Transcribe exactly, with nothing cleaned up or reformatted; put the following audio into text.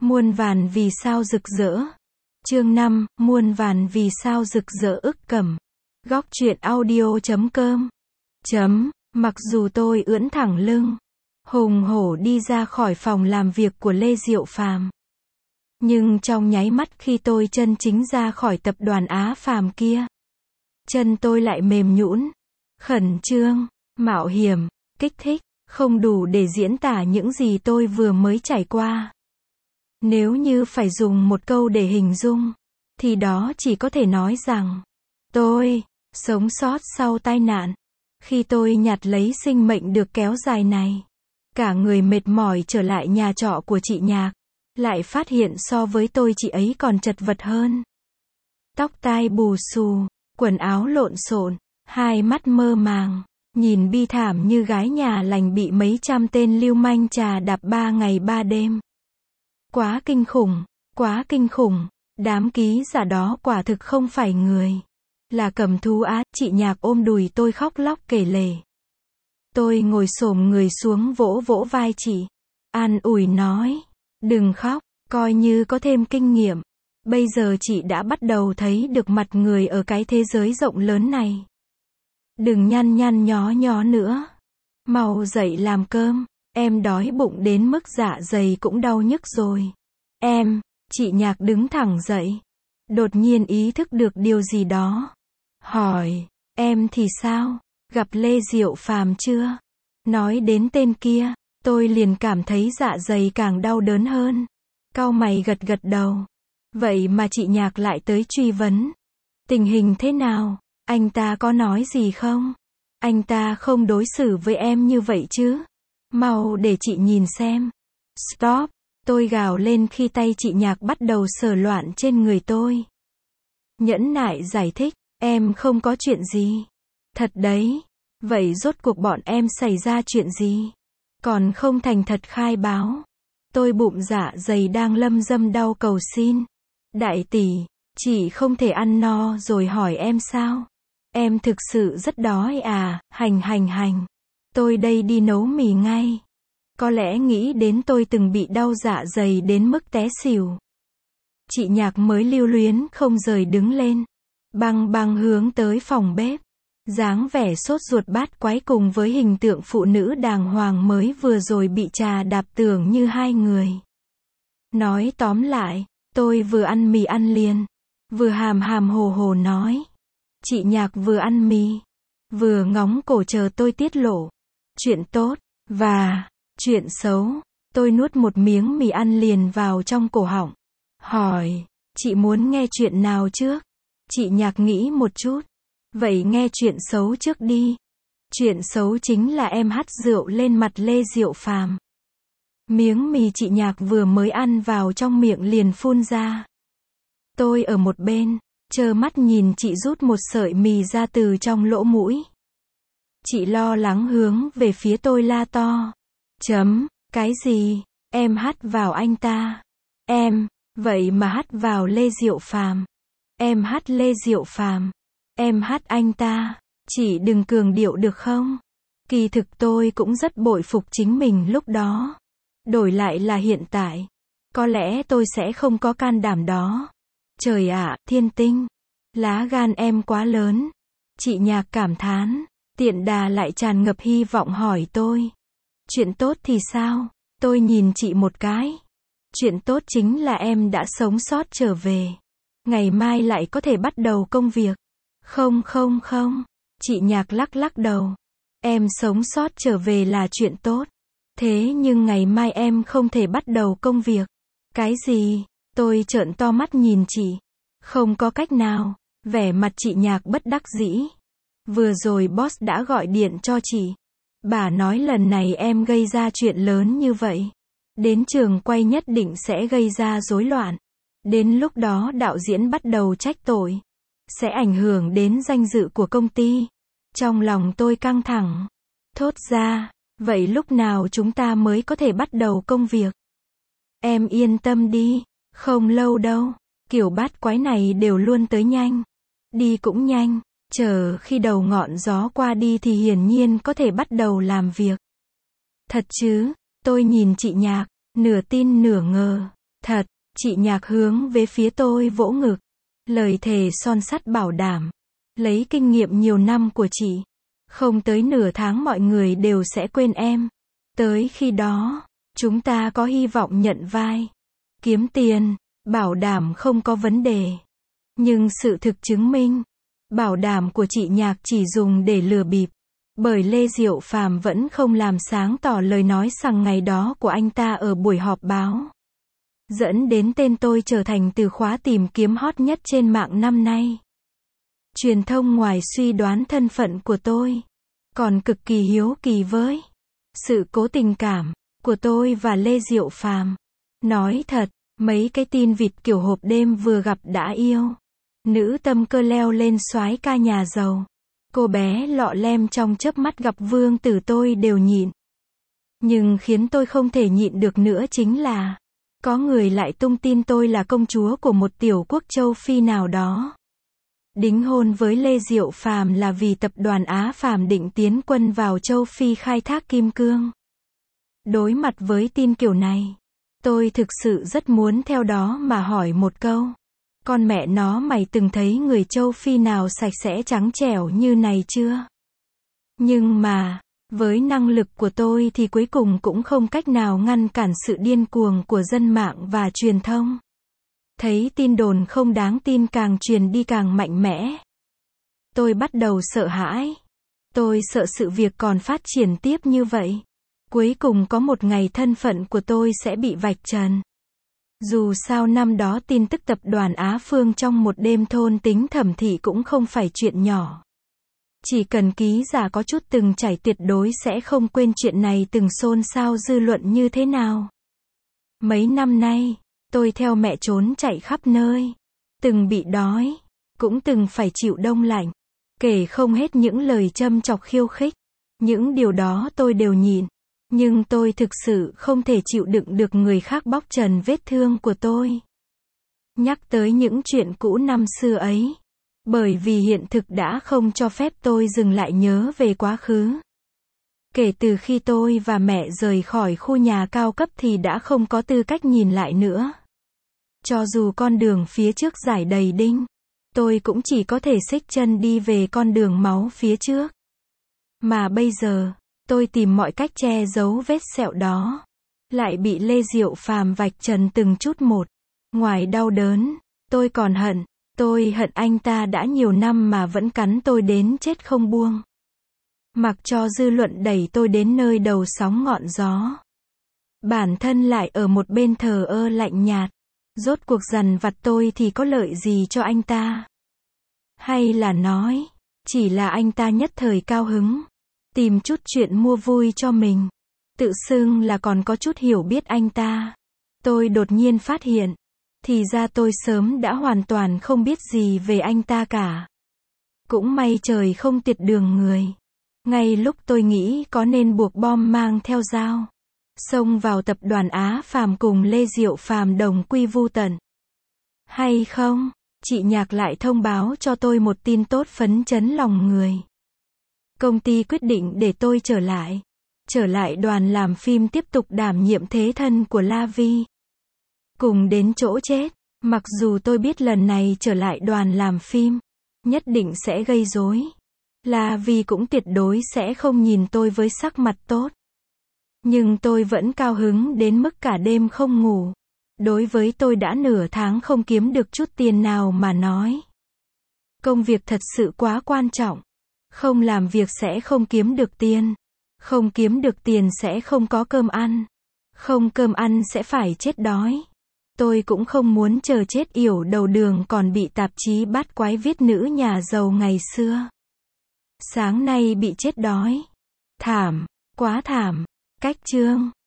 Muôn vàn vì sao rực rỡ. Chương năm, muôn vàn vì sao rực rỡ ức cầm. Góc truyện audio chấm com. Chấm, mặc dù tôi ưỡn thẳng lưng, hùng hổ đi ra khỏi phòng làm việc của Lê Diệu Phàm. Nhưng trong nháy mắt khi tôi chân chính ra khỏi tập đoàn Á Phàm kia, chân tôi lại mềm nhũn, khẩn trương, mạo hiểm, kích thích, không đủ để diễn tả những gì tôi vừa mới trải qua. Nếu như phải dùng một câu để hình dung, thì đó chỉ có thể nói rằng, tôi, sống sót sau tai nạn. Khi tôi nhặt lấy sinh mệnh được kéo dài này, cả người mệt mỏi trở lại nhà trọ của chị Nhạc, lại phát hiện so với tôi chị ấy còn chật vật hơn. Tóc tai bù xù, quần áo lộn xộn, hai mắt mơ màng, nhìn bi thảm như gái nhà lành bị mấy trăm tên lưu manh trà đạp ba ngày ba đêm. Quá kinh khủng, quá kinh khủng, đám ký giả đó quả thực không phải người, là cầm thú á. Chị Nhạc ôm đùi tôi khóc lóc kể lể. Tôi ngồi xổm người xuống vỗ vỗ vai chị, an ủi nói, đừng khóc, coi như có thêm kinh nghiệm. Bây giờ chị đã bắt đầu thấy được mặt người ở cái thế giới rộng lớn này. Đừng nhăn nhăn nhó nhó nữa. Mau dậy làm cơm, em đói bụng đến mức dạ dày cũng đau nhức rồi. Em, chị Nhạc đứng thẳng dậy, đột nhiên ý thức được điều gì đó. Hỏi, em thì sao? Gặp Lê Diệu Phàm chưa? Nói đến tên kia, tôi liền cảm thấy dạ dày càng đau đớn hơn. Cau mày gật gật đầu. Vậy mà chị Nhạc lại tới truy vấn. Tình hình thế nào? Anh ta có nói gì không? Anh ta không đối xử với em như vậy chứ? Mau để chị nhìn xem. Stop! Tôi gào lên khi tay chị Nhạc bắt đầu sờ loạn trên người tôi. Nhẫn nại giải thích, em không có chuyện gì. Thật đấy. Vậy rốt cuộc bọn em xảy ra chuyện gì? Còn không thành thật khai báo. Tôi bụng dạ dày đang lâm dâm đau cầu xin. Đại tỷ, chị không thể ăn no rồi hỏi em sao? Em thực sự rất đói à? Hành hành hành. Tôi đây đi nấu mì ngay. Có lẽ nghĩ đến tôi từng bị đau dạ dày đến mức té xỉu. Chị Nhạc mới lưu luyến không rời đứng lên, băng băng hướng tới phòng bếp. Dáng vẻ sốt ruột bát quái cùng với hình tượng phụ nữ đàng hoàng mới vừa rồi bị trà đạp tưởng như hai người. Nói tóm lại, tôi vừa ăn mì ăn liền, vừa hàm hàm hồ hồ nói. Chị Nhạc vừa ăn mì, vừa ngóng cổ chờ tôi tiết lộ. Chuyện tốt, và chuyện xấu. Tôi nuốt một miếng mì ăn liền vào trong cổ họng. Hỏi, chị muốn nghe chuyện nào trước? Chị Nhạc nghĩ một chút. Vậy nghe chuyện xấu trước đi. Chuyện xấu chính là em hắt rượu lên mặt Lê Diệu Phàm. Miếng mì chị Nhạc vừa mới ăn vào trong miệng liền phun ra. Tôi ở một bên, trơ mắt nhìn chị rút một sợi mì ra từ trong lỗ mũi. Chị lo lắng hướng về phía tôi la to. Chấm, cái gì? Em hắt vào anh ta. Em, vậy mà hắt vào Lê Diệu Phàm. Em hắt Lê Diệu Phàm. Em hắt anh ta. Chị đừng cường điệu được không? Kỳ thực tôi cũng rất bội phục chính mình lúc đó. Đổi lại là hiện tại, có lẽ tôi sẽ không có can đảm đó. Trời ạ, thiên tinh. Lá gan em quá lớn. Chị Nhạc cảm thán. Tiện đà lại tràn ngập hy vọng hỏi tôi. Chuyện tốt thì sao? Tôi nhìn chị một cái. Chuyện tốt chính là em đã sống sót trở về. Ngày mai lại có thể bắt đầu công việc. Không không không. Chị Nhạc lắc lắc đầu. Em sống sót trở về là chuyện tốt. Thế nhưng ngày mai em không thể bắt đầu công việc. Cái gì? Tôi trợn to mắt nhìn chị. Không có cách nào. Vẻ mặt chị Nhạc bất đắc dĩ. Vừa rồi boss đã gọi điện cho chị. Bà nói lần này em gây ra chuyện lớn như vậy, đến trường quay nhất định sẽ gây ra rối loạn. Đến lúc đó đạo diễn bắt đầu trách tội, sẽ ảnh hưởng đến danh dự của công ty. Trong lòng tôi căng thẳng. Thốt ra, vậy lúc nào chúng ta mới có thể bắt đầu công việc? Em yên tâm đi, không lâu đâu. Kiểu bát quái này đều luôn tới nhanh, đi cũng nhanh. Chờ khi đầu ngọn gió qua đi thì hiển nhiên có thể bắt đầu làm việc. Thật chứ? Tôi nhìn chị Nhạc, nửa tin nửa ngờ. Thật, chị Nhạc hướng về phía tôi vỗ ngực. Lời thề son sắt bảo đảm. Lấy kinh nghiệm nhiều năm của chị. Không tới nửa tháng mọi người đều sẽ quên em. Tới khi đó, chúng ta có hy vọng nhận vai. Kiếm tiền, bảo đảm không có vấn đề. Nhưng sự thực chứng minh, bảo đảm của chị Nhạc chỉ dùng để lừa bịp. Bởi Lê Diệu Phàm vẫn không làm sáng tỏ lời nói rằng ngày đó của anh ta ở buổi họp báo. Dẫn đến tên tôi trở thành từ khóa tìm kiếm hot nhất trên mạng năm nay. Truyền thông ngoài suy đoán thân phận của tôi, còn cực kỳ hiếu kỳ với sự cố tình cảm của tôi và Lê Diệu Phàm. Nói thật, mấy cái tin vịt kiểu hộp đêm vừa gặp đã yêu. Nữ tâm cơ leo lên soái ca nhà giàu. Cô bé lọ lem trong chớp mắt gặp vương tử tôi đều nhịn. Nhưng khiến tôi không thể nhịn được nữa chính là có người lại tung tin tôi là công chúa của một tiểu quốc châu Phi nào đó. Đính hôn với Lê Diệu Phàm là vì tập đoàn Á Phàm định tiến quân vào châu Phi khai thác kim cương. Đối mặt với tin kiểu này, tôi thực sự rất muốn theo đó mà hỏi một câu. Con mẹ nó mày từng thấy người châu Phi nào sạch sẽ trắng trẻo như này chưa? Nhưng mà, với năng lực của tôi thì cuối cùng cũng không cách nào ngăn cản sự điên cuồng của dân mạng và truyền thông. Thấy tin đồn không đáng tin càng truyền đi càng mạnh mẽ. Tôi bắt đầu sợ hãi. Tôi sợ sự việc còn phát triển tiếp như vậy. Cuối cùng có một ngày thân phận của tôi sẽ bị vạch trần. Dù sao năm đó tin tức tập đoàn Á Phương trong một đêm thôn tính thẩm thị cũng không phải chuyện nhỏ. Chỉ cần ký giả có chút từng trải tuyệt đối sẽ không quên chuyện này từng xôn xao dư luận như thế nào. Mấy năm nay, tôi theo mẹ trốn chạy khắp nơi. Từng bị đói, cũng từng phải chịu đông lạnh. Kể không hết những lời châm chọc khiêu khích. Những điều đó tôi đều nhịn. Nhưng tôi thực sự không thể chịu đựng được người khác bóc trần vết thương của tôi. Nhắc tới những chuyện cũ năm xưa ấy. Bởi vì hiện thực đã không cho phép tôi dừng lại nhớ về quá khứ. Kể từ khi tôi và mẹ rời khỏi khu nhà cao cấp thì đã không có tư cách nhìn lại nữa. Cho dù con đường phía trước rải đầy đinh, tôi cũng chỉ có thể xích chân đi về con đường máu phía trước. Mà bây giờ, tôi tìm mọi cách che giấu vết sẹo đó. Lại bị Lê Diệu Phàm vạch trần từng chút một. Ngoài đau đớn, tôi còn hận. Tôi hận anh ta đã nhiều năm mà vẫn cắn tôi đến chết không buông. Mặc cho dư luận đẩy tôi đến nơi đầu sóng ngọn gió. Bản thân lại ở một bên thờ ơ lạnh nhạt. Rốt cuộc dằn vặt tôi thì có lợi gì cho anh ta? Hay là nói, chỉ là anh ta nhất thời cao hứng. Tìm chút chuyện mua vui cho mình. Tự xưng là còn có chút hiểu biết anh ta. Tôi đột nhiên phát hiện. Thì ra tôi sớm đã hoàn toàn không biết gì về anh ta cả. Cũng may trời không tiệt đường người. Ngay lúc tôi nghĩ có nên buộc bom mang theo dao. Xông vào tập đoàn Á Phàm cùng Lê Diệu Phàm đồng quy vu tận. Hay không, chị Nhạc lại thông báo cho tôi một tin tốt phấn chấn lòng người. Công ty quyết định để tôi trở lại. Trở lại đoàn làm phim tiếp tục đảm nhiệm thế thân của La Vi. Cùng đến chỗ chết, mặc dù tôi biết lần này trở lại đoàn làm phim, nhất định sẽ gây rối. La Vi cũng tuyệt đối sẽ không nhìn tôi với sắc mặt tốt. Nhưng tôi vẫn cao hứng đến mức cả đêm không ngủ. Đối với tôi đã nửa tháng không kiếm được chút tiền nào mà nói. Công việc thật sự quá quan trọng. Không làm việc sẽ không kiếm được tiền. Không kiếm được tiền sẽ không có cơm ăn. Không cơm ăn sẽ phải chết đói. Tôi cũng không muốn chờ chết yểu đầu đường còn bị tạp chí bát quái viết nữ nhà giàu ngày xưa. Sáng nay bị chết đói. Thảm, quá thảm. Cách chương